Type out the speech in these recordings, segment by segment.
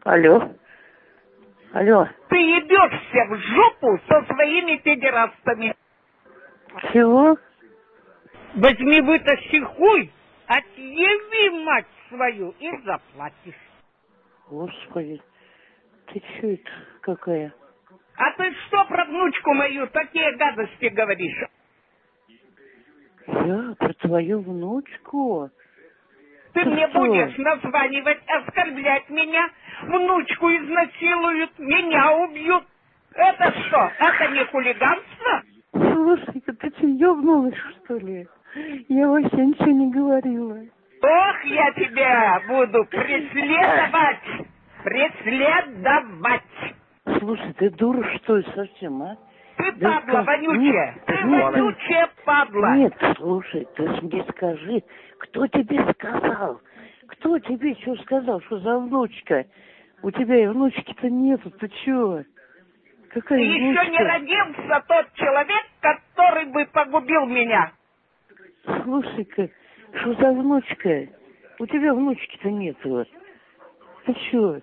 Алло. Алло. Ты ебешься в жопу со своими педерастами. Чего? Возьми, вытащи хуй, отъеби мать свою и заплатишь. Господи, ты чё это какая? А ты что про внучку мою такие гадости говоришь? Я про твою внучку? Ты мне что? будешь названивать, оскорблять меня, внучку изнасилуют, меня убьют. Это что, это не хулиганство? Слушай-ка, ты что, ёбнулась, что ли? Я вообще ничего не говорила. Ох, я тебя буду преследовать! Преследовать! Слушай, ты дура, что ли, совсем, а? Ты Да падла как? вонючая! Нет, Ты нет, вонючая падла! Нет, слушай, ты мне скажи, кто тебе сказал? Кто тебе что сказал, что за внучка? У тебя и внучки-то нету, ты чё? Какая внучка? Еще не родился тот человек, который бы погубил меня. Слушай-ка, что за внучка? У тебя внучки-то нету. Ты чё?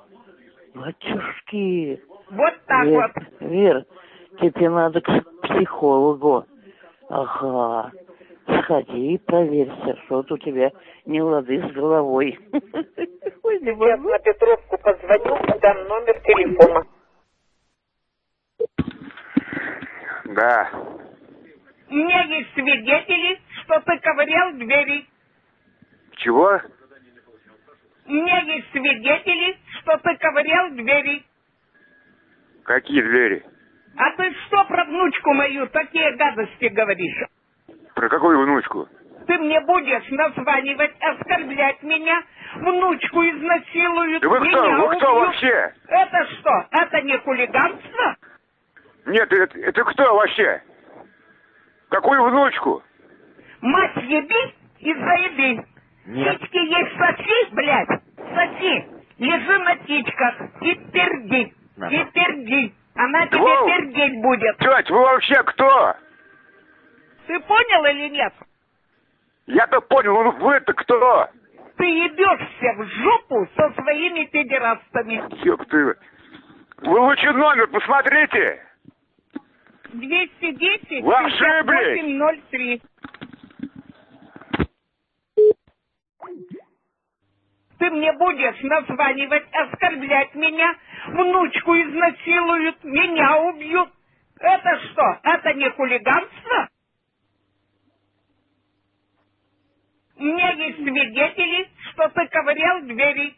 Батюшки. Вот так Вер, вот. Вер, тебе надо к психологу. Ага. Сходи и проверься, что-то у тебя не лады с головой. Ой, не Сейчас могу. на Петровку позвоню, дам номер телефона. Да. У меня есть свидетели, что ты ковырял двери. Чего? У меня есть свидетели, что ты ковырял двери. Какие двери? А ты что про внучку мою такие гадости говоришь? Про какую внучку? Ты мне будешь названивать, оскорблять меня, внучку изнасилуют, Да вы меня кто? Вы убьют. кто вообще? Это что, это не хулиганство? Нет, это кто вообще? Какую внучку? Мать еби и заеби. Нет. Тички есть соси, блядь, соси. Лежи на тичках и перди, и перди. Она тебе Воу. пердеть будет. Теть, вы вообще кто? Ты понял или нет? Я-то понял, ну вы-то кто? Ты ебешься в жопу со своими педерастами. Ёб ты. Вы лучше номер посмотрите. 210 Вы ошиблись. 6803. Ты мне будешь названивать, оскорблять меня, внучку изнасилуют, меня убьют. Это что, это не хулиганство? У меня есть свидетели, что ты ковырял двери.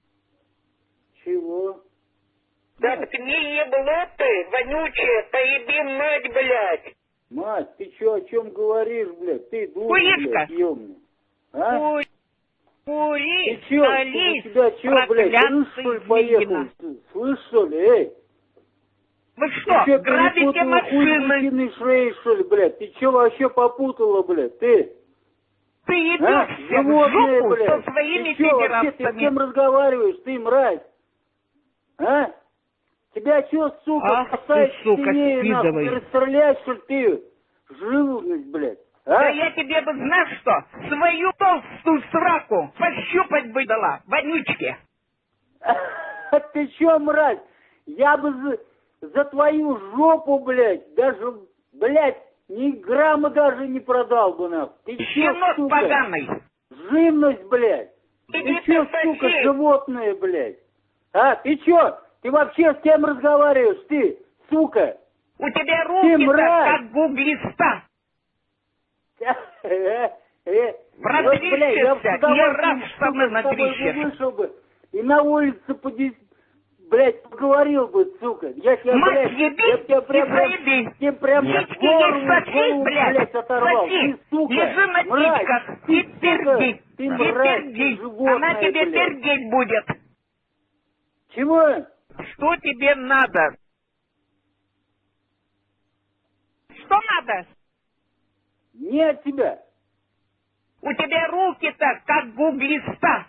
Чего? Заткни ебло ты, вонючая, поеби мать, блядь. Мать, ты чё, о чем говоришь, блядь? Ты дура, Хуишка. блядь, ёбаный. А? Кури, Ты чё? Ты у тебя чё, блядь, крыш, что ли, поехал? Слышь, что ли, эй? Вы Ты что, чё, грабите перепутала хуй с машины? гусиной шеей, что ли, блядь? Ты чё вообще попутала, блядь, ты? Ты А? ебешься в Животное, жопу блядь. со своими Ты чё вообще, ты с педерастами. кем разговариваешь, ты, мразь? А? Тебя чё, сука, Ах поставить ты, сука, сильнее, нахуй, спидовый. ты расстрелять, что ли, ты? Живность, блядь. А? Да я тебе бы, знаешь что, свою толстую сраку пощупать бы дала, вонючки. Ты чё, мразь? Я бы за твою жопу, блядь, даже, блядь, ни грамма даже не продал бы, нахуй. Ты чё, Щенок сука? поганый. Живность, блядь. Иди Ты чё, ты сука, соси. животное, блядь? А, ты чё? Ты вообще с кем разговариваешь, ты, сука? У тебя руки-то мразь. как гуглиста. Вот, блядь, я бы с Продвижешься, не удовольствием, раз штаны сука, с тобой бы надрищешь. вышел бы и на улице блядь, поговорил бы, сука. Я тебя, Мать блядь, еби я тебя и прям, заеби. тебе прям Тички голову, есть соси, блядь, оторвал. соси. Ты, сука, Лежи на мразь, тичках ты, и сука, перди. ты И мразь, ты перди. животное, Она тебе блядь. пердеть будет. Чего? Что тебе надо? Что надо? Не от тебя. У тебя руки-то как гуглиста.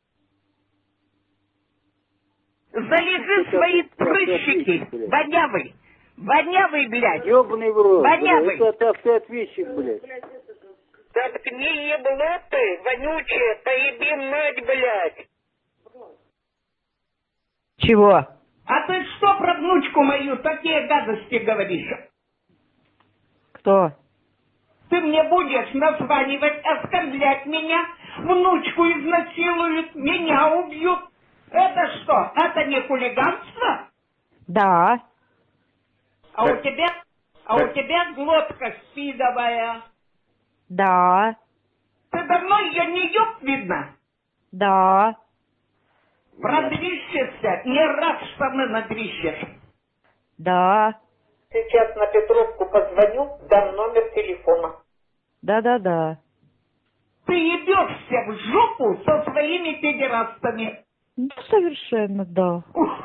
Залежи Ты свои как прыщики, ответчик, блядь. вонявый. Вонявый, блядь. Ёбаный в рот, Вонявый. блядь, это автоответчик, блядь. Заткни ебло ты, вонючая, поеби мать, блядь. Чего? А ты что про внучку мою такие гадости говоришь? Кто? Ты мне будешь названивать, оскорблять меня, внучку изнасилуют, меня убьют. Это что? Это не хулиганство? Да. А у тебя глотка спидовая. Да. Ты давно ее не еб, видно? Да. Продрищешься, не раз штаны надрищешь. Да. Сейчас на Петровку позвоню, дам номер телефона. Да. Ты ебешься в жопу со своими педерастами. Ну, совершенно, да.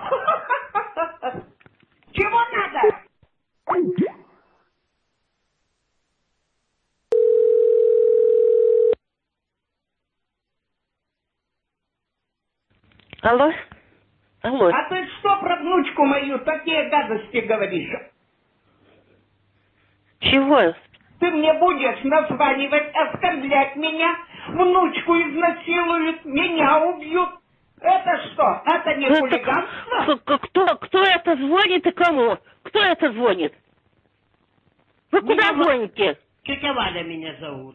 Чего надо? Алло? Алло. А ты что про внучку мою такие гадости говоришь? Чего? Ты мне будешь названивать, оскорблять меня, внучку изнасилуют, меня убьют. Это что? Это не хулиганство? Кто это звонит и кому? Кто это звонит? Вы куда звоните? Тетя Валя меня зовут.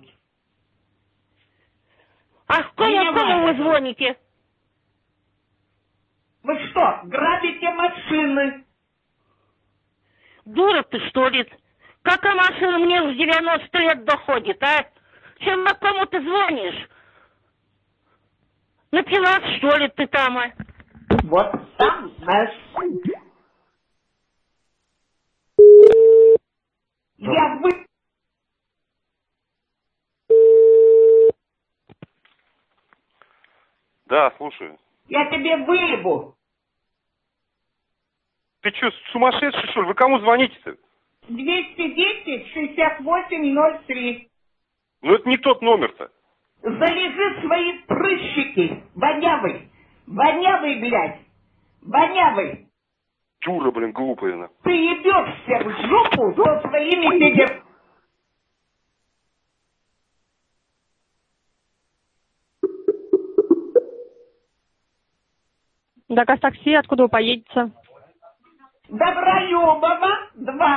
А кому вы звоните? Вы что, грабите машины? Дура ты, что ли? Какая машина мне в 90 лет доходит, а? Чем кому ты звонишь? Напилась, что ли, ты там, а? Вот сам знаешь. Да, слушаю. Я тебе выебу. Ты что, сумасшедший, что ли? Вы кому звоните-то? 210-68-03. Ну, это не тот номер-то. Залежи свои прыщики. Вонявый. Вонявый, блядь. Вонявый. Дура, блин, глупая, на. Ты ебешься в жопу со своими педер... Заказ такси, откуда вы поедете? Доброебова,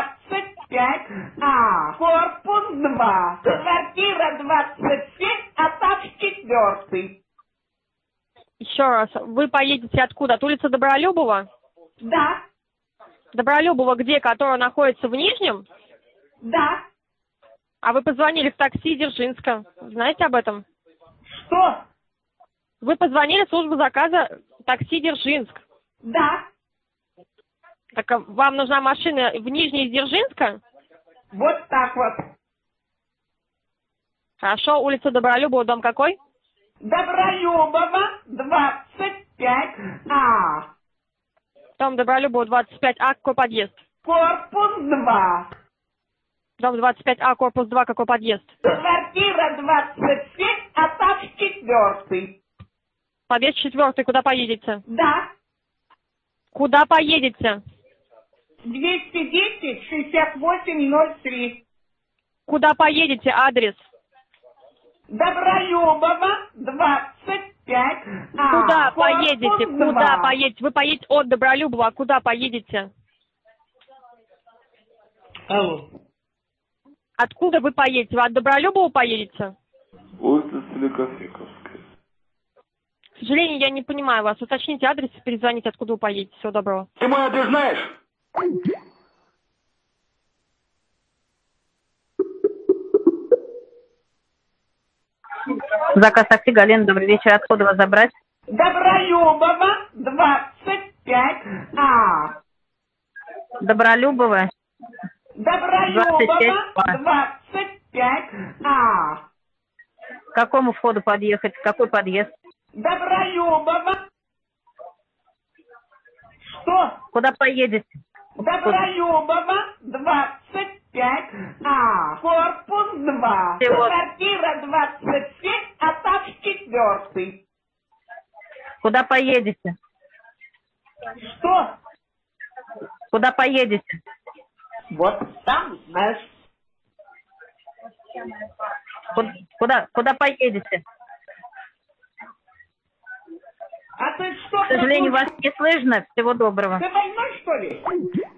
25А, корпус 2, квартира 27, этаж 4. Еще раз, вы поедете откуда? От улицы Добролюбова? Да, Добролюбова где? Которая находится в Нижнем? да. А вы позвонили в такси Дзержинска. Знаете об этом? Что? Вы позвонили в службу заказа такси Дзержинск. Да. Так вам нужна машина в Нижней Дзержинска? Вот так вот. Хорошо, улица Добролюбова, дом какой? Доброебова, 25А, Дом Добролюбова, 25А, какой подъезд? корпус 2, Дом 25А, корпус 2, какой подъезд? квартира 27, этаж 4. Подъезд 4, куда поедете? Да. Куда поедете? 210-68-03. Куда поедете? Адрес? Доброебова, 25А. Куда корпус поедете? 2. Куда поедете? Вы поедете от Добролюбова, а куда поедете? Алло. Откуда вы поедете? Вы от Добролюбова поедете? Улица Соликофековская. К сожалению, я не понимаю вас. Уточните адрес и перезвоните, откуда вы поедете. Всего доброго. Ты мой адрес знаешь? Заказ такси, Галина, добрый вечер. Откуда вас забрать? Доброебова, 25А. Добролюбова. Доброебова, 25А. К какому входу подъехать? Какой подъезд? Доброебова. Что? Куда поедете? Доброебова, 25А. Корпус 2. Всего. Квартира 27, этаж 4. Куда поедете? Что? Куда поедете? Вот сам знаешь. Куда поедете? А ты что? К сожалению, вас не слышно. Всего доброго. Ты больной, что ли?